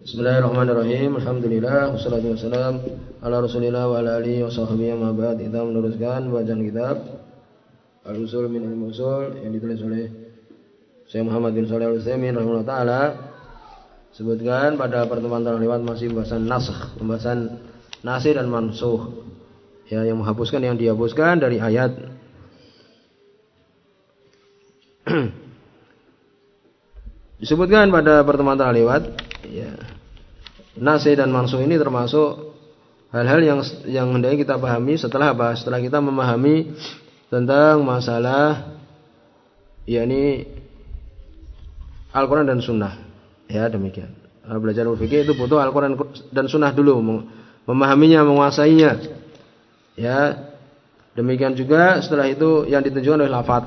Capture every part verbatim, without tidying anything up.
Bismillahirrahmanirrahim. Alhamdulillah wassalatu wassalam ala Rasulillah wa ala alihi wa sahbihi wa ba'd. Kita meneruskan bacaan kitab Al-Usul min Al-Usul yang ditulis oleh Syekh Muhammad bin Shalih Al-Utsaimin rahimahullah taala. Sebutkan pada pertemuan terlewat masih pembahasan nasakh, pembahasan nasikh dan mansukh. Ya, yang menghapuskan yang dihapuskan dari ayat. Disebutkan pada pertemuan terlewat, ya. Nasikh dan mansukh ini termasuk hal-hal yang yang hendaknya kita pahami setelah apa? Setelah kita memahami tentang masalah yakni Al-Quran dan Sunnah. Ya, demikian. Belajar fikih itu butuh Al-Quran dan Sunnah dulu, memahaminya, menguasainya. Ya, demikian juga setelah itu yang ditunjukkan oleh lafaz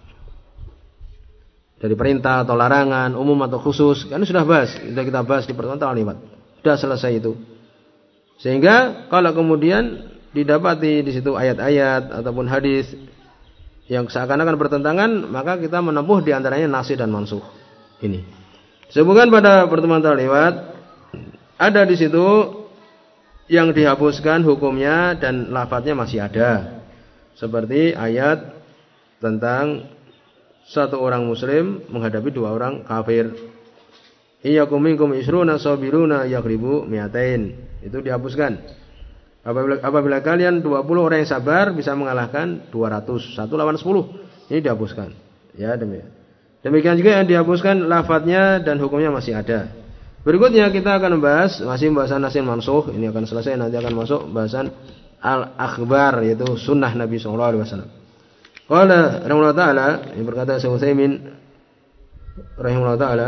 dari perintah atau larangan, umum atau khusus. Kan sudah bahas, sudah kita bahas di pertemuan terlewat. Sudah selesai itu. Sehingga kalau kemudian didapati di situ ayat-ayat ataupun hadis yang seakan-akan bertentangan, maka kita menempuh di antaranya nasikh dan mansukh. Ini. Sebutkan pada pertemuan terlewat, ada di situ yang dihapuskan hukumnya dan lafadznya masih ada. Seperti ayat tentang satu orang muslim menghadapi dua orang kafir. Iyyakum minkum isruna sabiruna yaghlibu mi'atain. Itu dihapuskan. Apabila, apabila kalian dua puluh orang yang sabar bisa mengalahkan dua ratus. Satu lawan sepuluh. Ini dihapuskan. Ya, demikian. Demikian juga yang dihapuskan lafadznya dan hukumnya masih ada. Berikutnya kita akan membahas masih pembahasan nasikh mansukh. Ini akan selesai, nanti akan masuk bahasan al-akhbar, yaitu sunnah Nabi sallallahu alaihi wasallam. Qala rahimahullah ta'ala, yang berkata Syekh Utsaimin rahimahullah ta'ala,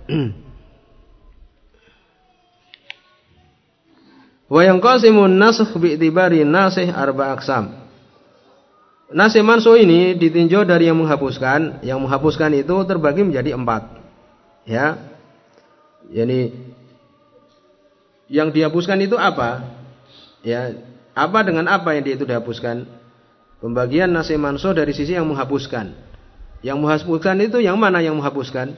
wa yanqasimun nasakh bi'tibari nasikh arba aqsam. Nasikh mansukh ini ditinjau dari yang menghapuskan. Yang menghapuskan itu terbagi menjadi empat. Ya. Yani yang dihapuskan itu apa? Ya, apa dengan apa yang dia itu dihapuskan? Pembagian nasikh mansukh dari sisi yang menghapuskan. Yang menghapuskan itu yang mana yang menghapuskan?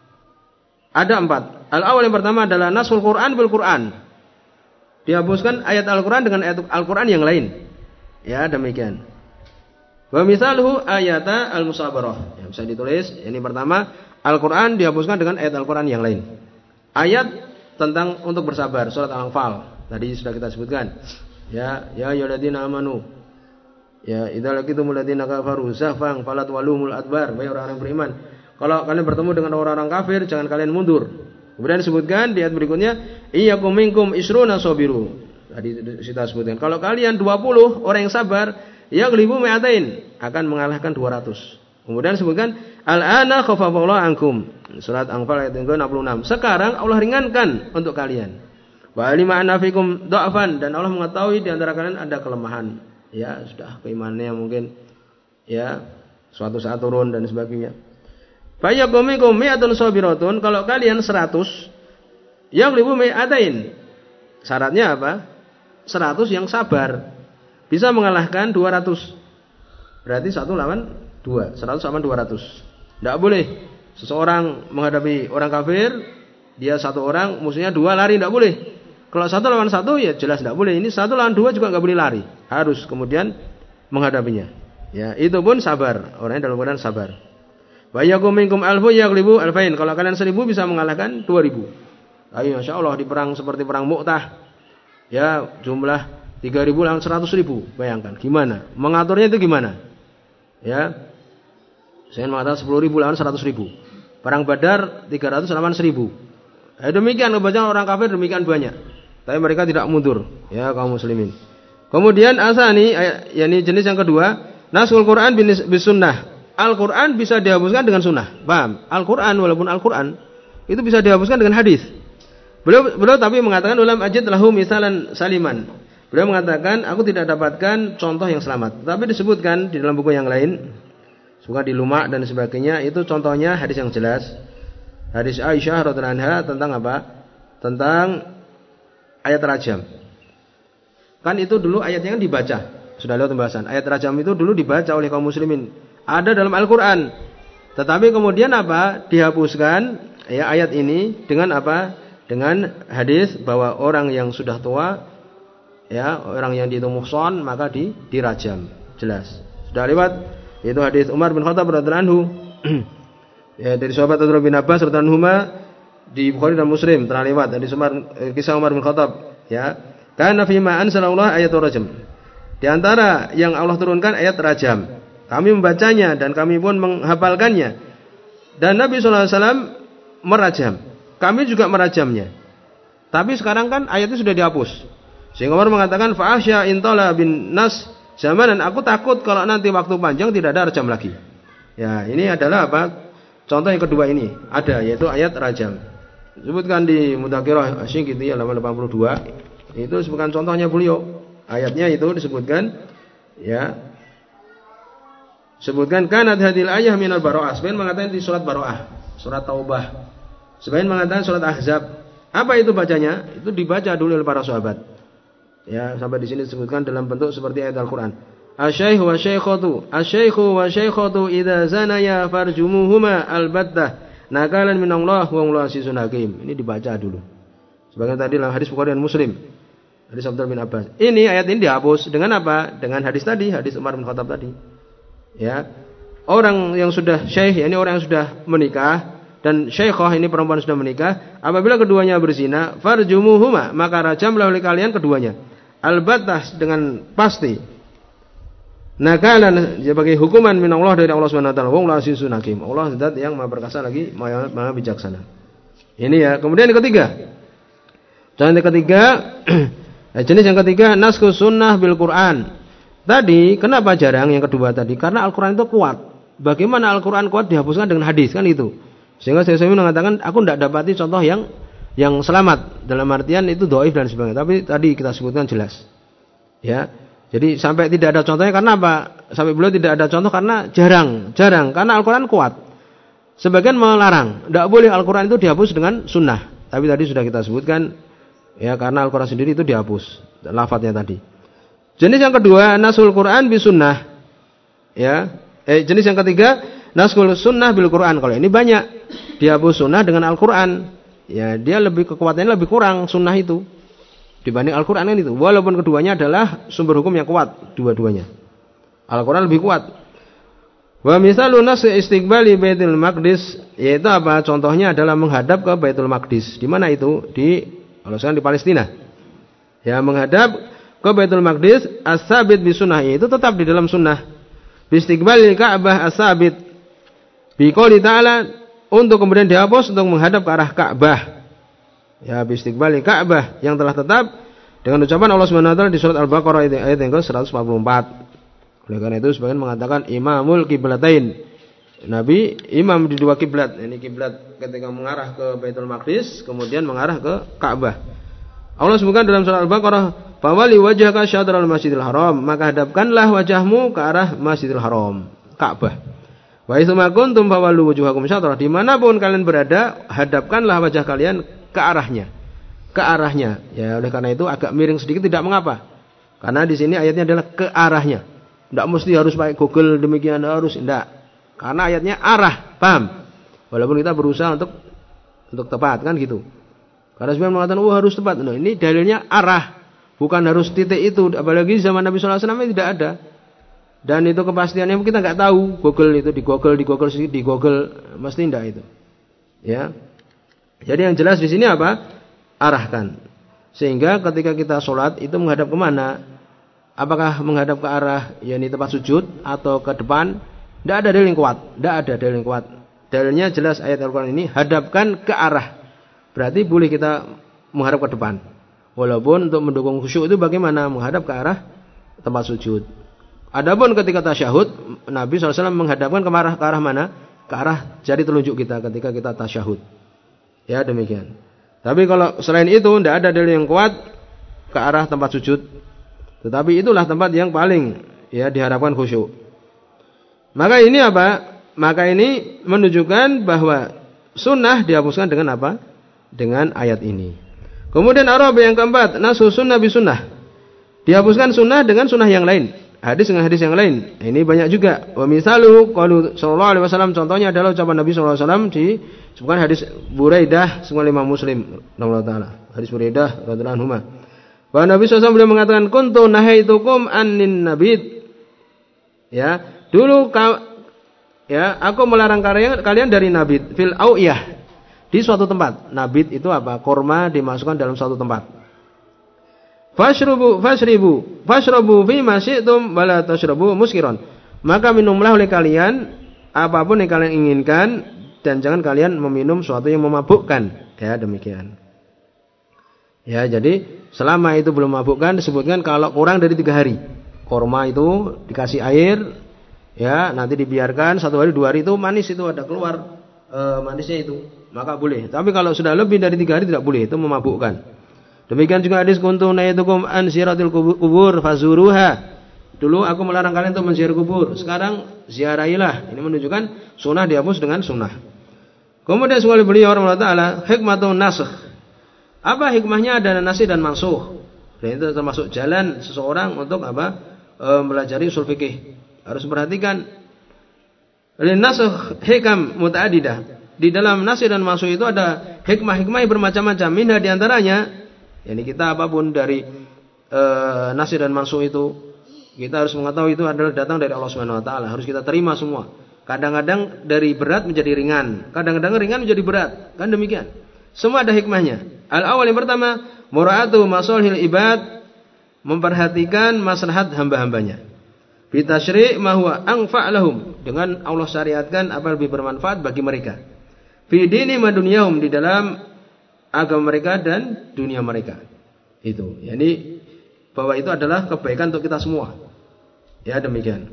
Ada empat. Al-awwal yang pertama adalah nasul Quran bil Quran. Dihapuskan ayat Al-Quran dengan ayat Al-Quran yang lain. Ya, demikian. Wa misaluhu ayata al-musabarah. Yang bisa ditulis, ini pertama, Al-Quran dihapuskan dengan ayat Al-Quran yang lain. Ayat tentang untuk bersabar, surat Al-Anfal. Tadi sudah kita sebutkan. Ya, ya ayyuhalladzina amanu. Ya, idza laqitumul ladzina kafaru zahfan falat walumul adbar. Wahai orang-orang beriman, kalau kalian bertemu dengan orang-orang kafir, jangan kalian mundur. Kemudian disebutkan di ayat berikutnya, iyyakum minkum isruna sabiru. Tadi kita sebutkan, kalau kalian dua puluh orang yang sabar, yaghlibu mi'atain, akan mengalahkan dua ratus. Kemudian disebutkan, al-ana khafafallahu ankum. Surat Anfal ayat enam puluh enam. Sekarang Allah ringankan untuk kalian. Wa alima anna fikum dha'fan, dan Allah mengetahui di antara kalian ada kelemahan. Ya, sudah keimanannya mungkin ya suatu saat turun dan sebagainya. Fayyakum minkum mi'atun sabiratun, kalau kalian seratus yaghlibu mi'atain. Syaratnya apa? seratus yang sabar bisa mengalahkan dua ratus. Berarti satu lawan dua, seratus lawan dua ratus. Tidak boleh seseorang menghadapi orang kafir, dia satu orang, musuhnya dua, lari, tidak boleh. Kalau satu lawan satu ya jelas tidak boleh. Ini satu lawan dua juga tidak boleh lari. Harus kemudian menghadapinya. Ya, itu pun sabar. Orangnya dalam keadaan sabar. Wa yakum minkum alfu yaghlibu alfain. Kalau kalian seribu bisa mengalahkan dua ribu. Ayo, Masya Allah, di perang seperti perang Mu'tah. Ya, jumlah tiga ribu lawan seratus ribu. Bayangkan, gimana? Mengaturnya itu gimana? Ya, saya mengatakan sepuluh ribu lawan seratus ribu. Perang Badar tiga ratus lawan seribu. Ya, demikian kebanyakan orang kafir, demikian banyak. Tapi mereka tidak mundur, ya kaum muslimin. Kemudian asani, yakni jenis yang kedua, nasul Quran bis sunnah. Al-Quran bisa dihapuskan dengan sunnah. Paham? Al-Quran walaupun Al-Quran itu bisa dihapuskan dengan hadis. Beliau, beliau tapi mengatakan ulam ajid lahu misalan saliman. Beliau mengatakan aku tidak dapatkan contoh yang selamat. Tapi disebutkan di dalam buku yang lain, suka di Luma' dan sebagainya, itu contohnya hadis yang jelas. Hadis Aisyah radhiyallahu anha tentang apa? Tentang ayat rajam. Kan itu dulu ayatnya kan dibaca. Sudah lewat pembahasan. Ayat rajam itu dulu dibaca oleh kaum muslimin. Ada dalam Al-Quran. Tetapi kemudian apa? Dihapuskan ya ayat ini dengan apa? dengan hadis bahwa orang yang sudah tua, ya, orang yang dihitung muhsan maka di dirajam. Jelas. Sudah lewat yaitu hadis Umar bin Khattab radhiyallahu anhu ya, dari sahabat Abdullah bin Abbas radhiyallahu anhuma di Bukhari dan Muslim telah lewat hadis Umar, kisah Umar bin Khattab, ya. Kana fi ma anzalallahu ayatul rajm. Di antara yang Allah turunkan ayat rajam. Kami membacanya dan kami pun menghafalkannya. Dan Nabi sallallahu alaihi wasallam merajam. Kami juga merajamnya. Tapi sekarang kan ayatnya sudah dihapus. Sehingga Umar mengatakan fa'asya intala bin nas zamanan, aku takut kalau nanti waktu panjang tidak ada rajam lagi. Ya, ini adalah apa? Contoh yang kedua ini ada, yaitu ayat rajam. Disebutkan di Mudzakkirah Asy-Syinkiti halaman delapan puluh dua. Itu disebutkan contohnya beliau. Ayatnya itu disebutkan, ya. Sebutkan kanat hadil ayah minal Bara'ah. Sebagian mengatakan di surat Bara'ah, surat Taubah. Sebagian mengatakan surat Ahzab. Apa itu bacanya? Itu dibaca dulu oleh para sahabat. Ya, sampai di sini disebutkan dalam bentuk seperti ayat Al-Qur'an. Asy-syaikhu wa syaikhatu, asy-syaikhu wa syaikhatu idza zanaya farjumuhuma albattah nakalan minallah wa huwa azizun hakim. Ini dibaca dulu. Sebagian tadi dalam hadis Bukhari dan Muslim. Hadis Abdullah bin Abbas. Ini ayat ini dihapus dengan apa? Dengan hadis tadi, hadis Umar bin Khattab tadi. Ya. Orang yang sudah syekh, ini orang yang sudah menikah, dan syekhah ini perempuan sudah menikah, apabila keduanya berzina, farjumuhuma, maka rajamlah oleh kalian keduanya. Albattah, dengan pasti. Nakalan, sebagai hukuman minallah dari Allah Subhanahu wa taala. Wallahu azizun hakim. Allah zat yang Maha perkasa lagi, Maha, Maha bijaksana. Ini ya. Kemudian yang ketiga. Contoh yang ketiga, jenis yang ketiga naskhus sunnah bil Quran. Tadi kenapa jarang yang kedua tadi? Karena Al-Quran itu kuat. Bagaimana Al-Quran kuat dihapuskan dengan hadis, kan itu. Sehingga saya mengatakan aku tidak dapati contoh yang yang selamat dalam artian itu dhaif dan sebagainya. Tapi tadi kita sebutkan jelas. Ya. Jadi sampai tidak ada contohnya karena apa? Sampai beliau tidak ada contoh karena jarang, jarang karena Al-Quran kuat. Sebagian melarang, tidak boleh Al-Quran itu dihapus dengan sunnah. Tapi tadi sudah kita sebutkan, ya, karena Al-Quran sendiri itu dihapus lafadznya tadi. Jenis yang kedua, nasul Quran bi sunnah. Ya. Eh, jenis yang ketiga, nasul sunnah bil Quran. Kalau ini banyak dihapus sunnah dengan Al-Quran. Ya, dia lebih kekuatannya lebih kurang sunnah itu dibanding Al-Quran kan itu. Walaupun keduanya adalah sumber hukum yang kuat, dua-duanya. Al-Quran lebih kuat. Wa misalun nas istiqbali Baitul Maqdis, yaitu apa? Contohnya adalah menghadap ke Baitul Maqdis. Di mana itu? Di kalau sekarang di Palestina. Ya, menghadap ke Baitul Maqdis as-sabit bi sunnah, itu tetap di dalam sunnah. Istiqbali Ka'bah as-sabit bi qouli ta'ala, untuk kemudian dihapus untuk menghadap ke arah Ka'bah. Ya, bistiqbali Ka'bah yang telah tetap dengan ucapan Allah Subhanahu wa taala di surat Al-Baqarah ayat yang ke seratus empat puluh empat. Oleh karena itu sebagian mengatakan imamul qiblatain. Nabi imam di dua kiblat. Ini kiblat ketika mengarah ke Baitul Maqdis, kemudian mengarah ke Ka'bah. Allah sebutkan dalam surat Al-Baqarah, "Fawali wajhaka syatral Masjidil Haram," maka hadapkanlah wajahmu ke arah Masjidil Haram, Ka'bah. Wa itsuma kuntum fawallu wujuhakum syatrah, dimanapun kalian berada, hadapkanlah wajah kalian ke arahnya, ke arahnya. Ya, oleh karena itu agak miring sedikit tidak mengapa, karena di sini ayatnya adalah ke arahnya. Tidak mesti harus pakai Google demikian harus, tidak. Karena ayatnya arah, paham? Walaupun kita berusaha untuk untuk tepat kan gitu. Karena sebenarnya mengatakan oh harus tepat. Nah, ini dalilnya arah, bukan harus titik itu. Apalagi zaman Nabi sallallahu alaihi wasallam tidak ada. Dan itu kepastiannya kita nggak tahu. Google itu di Google, di Google, di Google mesti tidak itu. Ya. Jadi yang jelas di sini apa? Arahkan. Sehingga ketika kita sholat itu menghadap kemana? Apakah menghadap ke arah yakni tempat sujud atau ke depan? Tidak ada dalil yang kuat. Tidak ada dalil yang kuat. Dalilnya jelas ayat Al-Quran ini hadapkan ke arah. Berarti boleh kita menghadap ke depan. Walaupun untuk mendukung khusyuk itu bagaimana? Menghadap ke arah tempat sujud. Adapun ketika tasyahud, Nabi shallallahu alaihi wasallam menghadapkan ke arah, ke arah mana? Ke arah jari telunjuk kita ketika kita tasyahud. Ya demikian. Tapi kalau selain itu tidak ada dalil yang kuat ke arah tempat sujud. Tetapi itulah tempat yang paling ya diharapkan khusyuk. Maka ini apa? Maka ini menunjukkan bahwa sunnah dihapuskan dengan apa? Dengan ayat ini. Kemudian Arab yang keempat, nasu sunnah bi sunnah. Dihapuskan sunnah dengan sunnah yang lain. hadis dengan hadis yang lain. Ini banyak juga. Wa misalu qaulu sallallahu alaihi wasallam, contohnya adalah ucapan Nabi sallallahu alaihi wasallam di sebutkan hadis Buraidah semua lima Muslim radhiyallahu taala. Hadis Buraidah radhiyallahu anhu. Bahwa Nabi sallallahu alaihi wasallam beliau mengatakan kuntu nahaitukum anin nabid. Ya, dulu ya, aku melarang kalian kalian dari nabid fil auyah, di suatu tempat. Nabid itu apa? Korma dimasukkan dalam suatu tempat. Fashrubu fashribu fashrabu fi ma syi'tum wala tashrabu muskiron. Maka minumlah oleh kalian apapun yang kalian inginkan dan jangan kalian meminum sesuatu yang memabukkan. Ya, demikian. Ya, jadi selama itu belum memabukkan disebutkan kalau kurang dari tiga hari. Korma itu dikasih air, ya, nanti dibiarkan satu hari dua hari itu manis, itu ada keluar e, manisnya itu, maka boleh. Tapi kalau sudah lebih dari tiga hari tidak boleh, itu memabukkan. Demikian juga hadis kuntu naitukum an ziyaratil kubur fazuruha. Dulu aku melarang kalian untuk menziarah kubur, sekarang ziarahilah. Ini menunjukkan sunnah dihapus dengan sunnah. Kemudian sekali beliau rahimahullah taala hikmatun nasakh. Apa hikmahnya ada nasih dan mansuh? Dan itu termasuk jalan seseorang untuk apa? E, melajari usul fikih. Harus perhatikan. Lin nasakh hikam muta'addidah. Di dalam nasih dan mansuh itu ada hikmah-hikmah yang bermacam-macam. Minha di antaranya, yakni kita apapun dari e, nasih dan mansuh itu, kita harus mengetahui itu adalah datang dari Allah Subhanahu wa taala. Harus kita terima semua. Kadang-kadang dari berat menjadi ringan, kadang-kadang ringan menjadi berat. Kan demikian. Semua ada hikmahnya. Al-awwal yang pertama, mura'atu masalihil ibad, memperhatikan maslahat hamba-hambanya. Bi tasyri' ma huwa anfa' lahum, dengan Allah syariatkan apa yang lebih bermanfaat bagi mereka. Fi dini ma dunyahum, di dalam agama mereka dan dunia mereka. Itu, yakni bahwa itu adalah kebaikan untuk kita semua. Ya, demikian.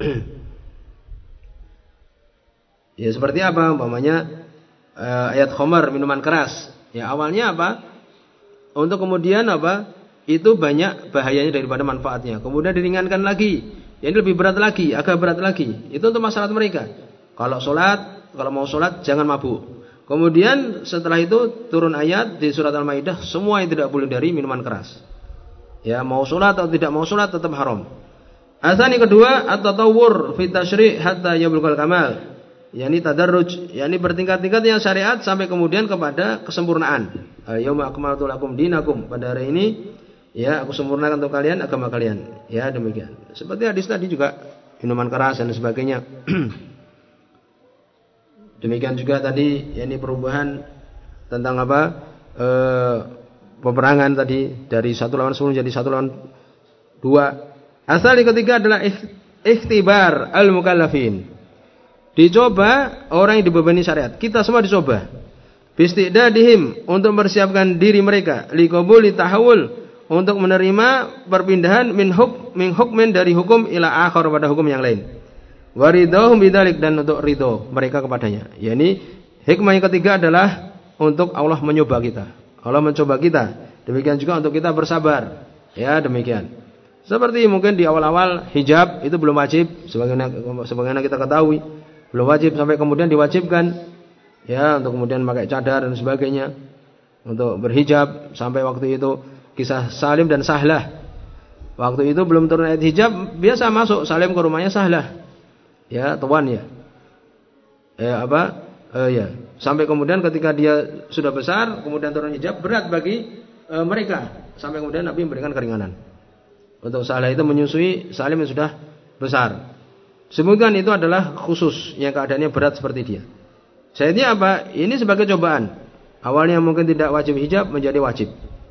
Ya, seperti apa umpamanya uh, ayat khamar, minuman keras. Ya, awalnya apa? Untuk kemudian apa? Itu banyak bahayanya daripada manfaatnya. Kemudian diringankan lagi. Yang lebih berat lagi, agak berat lagi. Itu untuk masyarakat mereka. Kalau sholat, kalau mau sholat jangan mabuk. Kemudian setelah itu turun ayat di surat Al-Maidah, semua yang tidak boleh dari minuman keras. Ya, mau sholat atau tidak mau sholat tetap haram. Asani kedua, at-tatawwur fi tasyri' hatta yablugul kamal. yakni tadarruj, yakni bertingkat-tingkatnya syariat sampai kemudian kepada kesempurnaan. Yauma akmaltu lakum dinakum, pada hari ini ya aku sempurnakan untuk kalian agama kalian. Ya, demikian. Seperti hadis tadi juga, minuman keras dan sebagainya. Demikian juga tadi yakni perubahan tentang apa? E, peperangan tadi dari satu lawan sepuluh jadi satu lawan dua. Asal yang ketiga adalah ikhtibar al-mukallafin. Dicoba orang yang dibebani syariat. Kita semua dicoba. Bistidadihim, untuk mempersiapkan diri mereka. Liqabuli tahawul, untuk menerima perpindahan min huk min hukmin, dari hukum ila akhar, pada hukum yang lain. Waridahum bidzalik, dan untuk ridho mereka kepadanya. Yani hikmah yang ketiga adalah untuk Allah mencoba kita. Allah mencoba kita. Demikian juga untuk kita bersabar. Ya, demikian. Seperti mungkin di awal-awal hijab itu belum wajib, sebagaimana sebagaimana kita ketahui. Belum wajib, sampai kemudian diwajibkan, ya, untuk kemudian pakai cadar dan sebagainya, untuk berhijab, sampai waktu itu kisah Salim dan Sahlah. Waktu itu belum turun ayat hijab, biasa masuk Salim ke rumahnya Sahlah, ya, tuan ya, ya apa, eh, ya, sampai kemudian ketika dia sudah besar, kemudian turun hijab, berat bagi eh, mereka, sampai kemudian Nabi memberikan keringanan. Untuk Sahlah itu menyusui Salim yang sudah besar. Sebutkan itu adalah khusus, yang keadaannya berat seperti dia. Sayangnya apa? Ini sebagai cobaan. Awalnya mungkin tidak wajib hijab, menjadi wajib.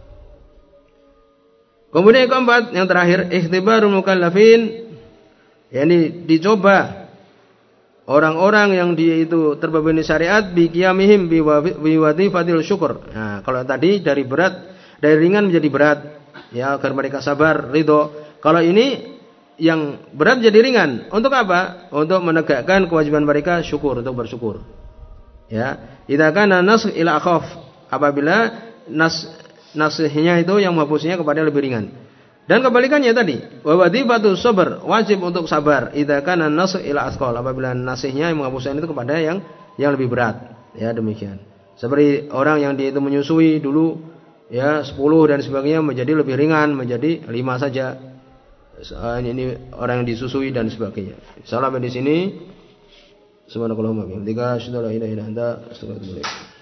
Kemudian yang keempat, yang terakhir, ikhtibarul mukallafin, yakni dicoba orang-orang yang dia itu terbebani syariat bi qiyamihim bi wadhifatil syukur. Nah, kalau tadi dari berat, dari ringan menjadi berat, ya, agar mereka sabar, ridho. Kalau ini yang berat jadi ringan. Untuk apa? Untuk menegakkan kewajiban mereka syukur, untuk bersyukur. Ya, idza kana nasr ila akhaf, apabila nas nasihnya itu yang menghapusnya kepada lebih ringan. Dan kebalikannya tadi, wa wadhifatu sabr, wajib untuk sabar. Idza kana nasr ila asqal, apabila nasihnya yang menghapusnya itu kepada yang yang lebih berat. Ya, demikian. Seperti orang yang dia itu menyusui dulu, ya, sepuluh dan sebagainya, menjadi lebih ringan, menjadi lima saja. ini orang yang disusui dan sebagainya. Salam di sini. Subhanakallahumma wa bihamdika asyhadu an la ilaha illa anta astaghfiruka wa atubu ilaik.